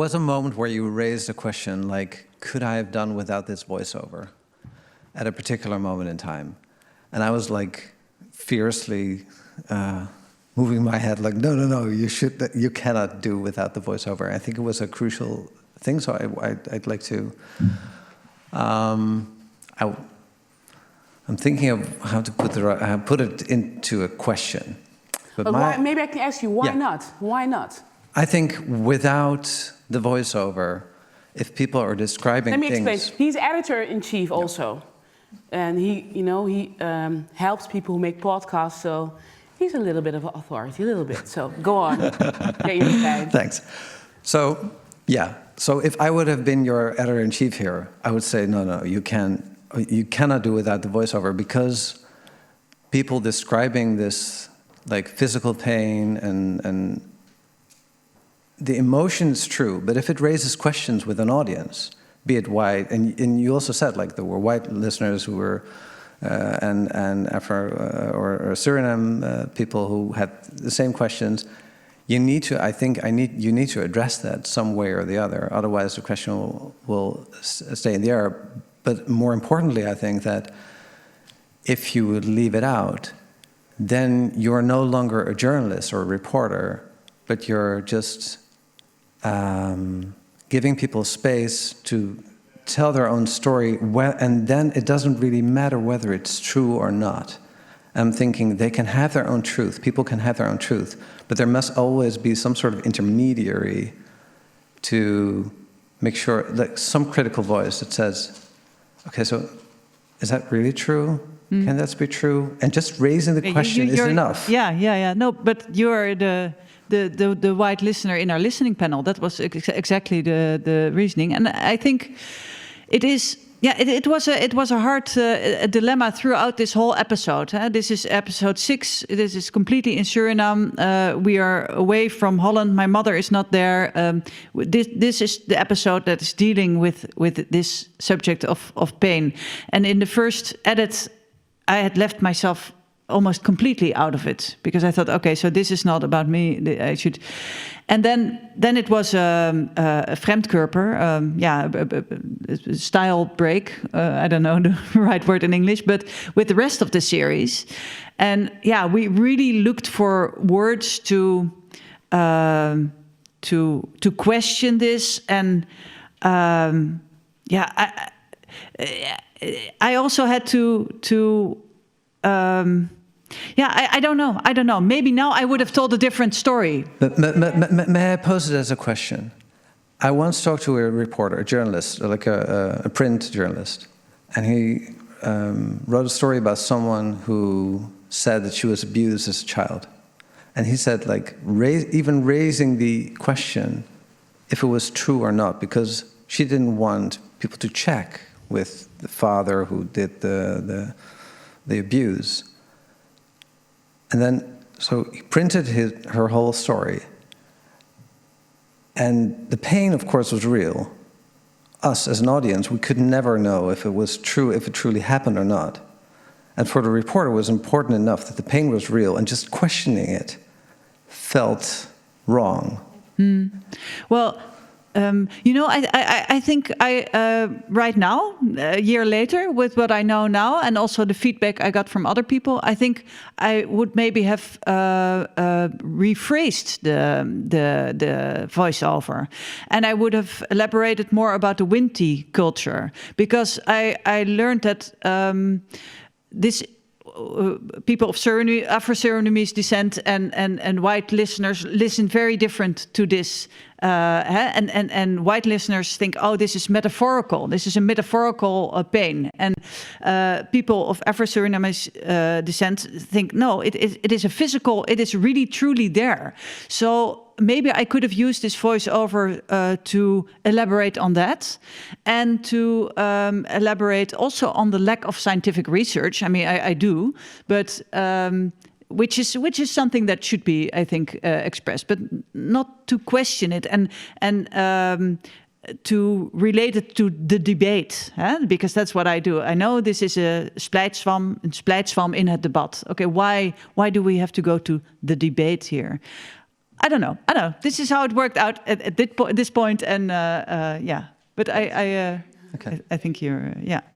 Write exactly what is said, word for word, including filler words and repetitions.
was a moment where you raised a question like, could I have done without this voiceover at a particular moment in time? And I was like fiercely uh, moving my head like, no, no, no, you should, you cannot do without the voiceover. I think it was a crucial thing, so I, I, I'd like to, um, I, I'm thinking of how to put, the, uh, put it into a question. But, but my, why, maybe I can ask you, why yeah. not? Why not? I think without the voiceover, if people are describing Let me things... explain. He's editor-in-chief yeah. also. And he, you know, he um, helps people who make podcasts, so he's a little bit of authority, a little bit. So go on, get your time. Thanks. So, yeah. So if I would have been your editor-in-chief here, I would say, no, no, you can, you cannot do without the voiceover, because people describing this, like physical pain and and the emotion is true, but if it raises questions with an audience, be it white, and, and you also said like there were white listeners who were, uh, and and Afro uh, or, or Suriname uh, people who had the same questions. You need to, I think, I need you need to address that some way or the other. Otherwise, the question will, will stay in the air. But more importantly, I think that if you would leave it out, then you're no longer a journalist or a reporter, but you're just Um, giving people space to tell their own story, and then it doesn't really matter whether it's true or not. I'm thinking they can have their own truth, people can have their own truth, but there must always be some sort of intermediary to make sure, like some critical voice that says, okay, so is that really true? Mm. Can that be true? And just raising the question you, is enough. Yeah, yeah, yeah. No, but you're the... The, the, the white listener in our listening panel. That was ex exactly the, the reasoning. And I think it is, yeah, it, it was a, it was a hard uh, a dilemma throughout this whole episode. Huh? This is episode six. This is completely in Suriname. Uh, we are away from Holland. My mother is not there. Um, this, this is the episode that is dealing with, with this subject of, of pain. And in the first edit, I had left myself almost completely out of it, because I thought, okay, so this is not about me. I should, and then then it was um, uh, a Fremdkörper, um, yeah, a, a, a style break. Uh, I don't know the right word in English, but with the rest of the series, and yeah, we really looked for words to um, to to question this, and um, yeah, I, I also had to to. Um, yeah, I, I don't know. I don't know. Maybe now I would have told a different story. But may, may, may I pose it as a question? I once talked to a reporter, a journalist, like a, a print journalist, and he um, wrote a story about someone who said that she was abused as a child. And he said, like, raise, even raising the question if it was true or not, because she didn't want people to check with the father who did the, the, the abuse. And then, so he printed his, her whole story. And the pain, of course, was real. Us, as an audience, we could never know if it was true, if it truly happened or not. And for the reporter, it was important enough that the pain was real, and just questioning it felt wrong. Hmm. Well, Um, you know, I, I, I think I uh, right now, a year later, with what I know now, and also the feedback I got from other people, I think I would maybe have uh, uh, rephrased the, the the voiceover, and I would have elaborated more about the Winti culture, because I I learned that um, this. Uh, people of Suriname, Afro-Surinamese descent and, and, and white listeners listen very different to this. Uh, and, and, and white listeners think, oh, this is metaphorical. This is a metaphorical uh, pain. And uh, people of Afro-Surinamese uh, descent think, no, it, it, it is a physical, it is really truly there. So maybe I could have used this voiceover uh, to elaborate on that, and to um, elaborate also on the lack of scientific research. I mean, I, I do, but um, which is which is something that should be, I think, uh, expressed, but not to question it and and. Um, to relate it to the debate, huh? Because that's what I do. I know this is a splijtswam, een splijtswam in het debat. Okay, why why do we have to go to the debate here? I don't know. I don't know. This is how it worked out at, at this, po- this point, and uh, uh, yeah. But I, I, uh, Okay. I, I think you're, uh, yeah.